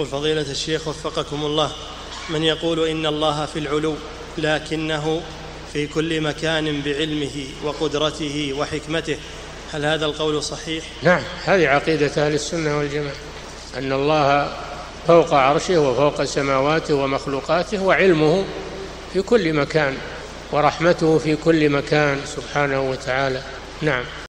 يقول فضيلة الشيخ وفقكم الله، من يقول إن الله في العلو لكنه في كل مكان بعلمه وقدرته وحكمته، هل هذا القول صحيح؟ نعم، هذه عقيدة أهل السنة والجماعة، أن الله فوق عرشه وفوق سماواته ومخلوقاته، وعلمه في كل مكان، ورحمته في كل مكان سبحانه وتعالى. نعم.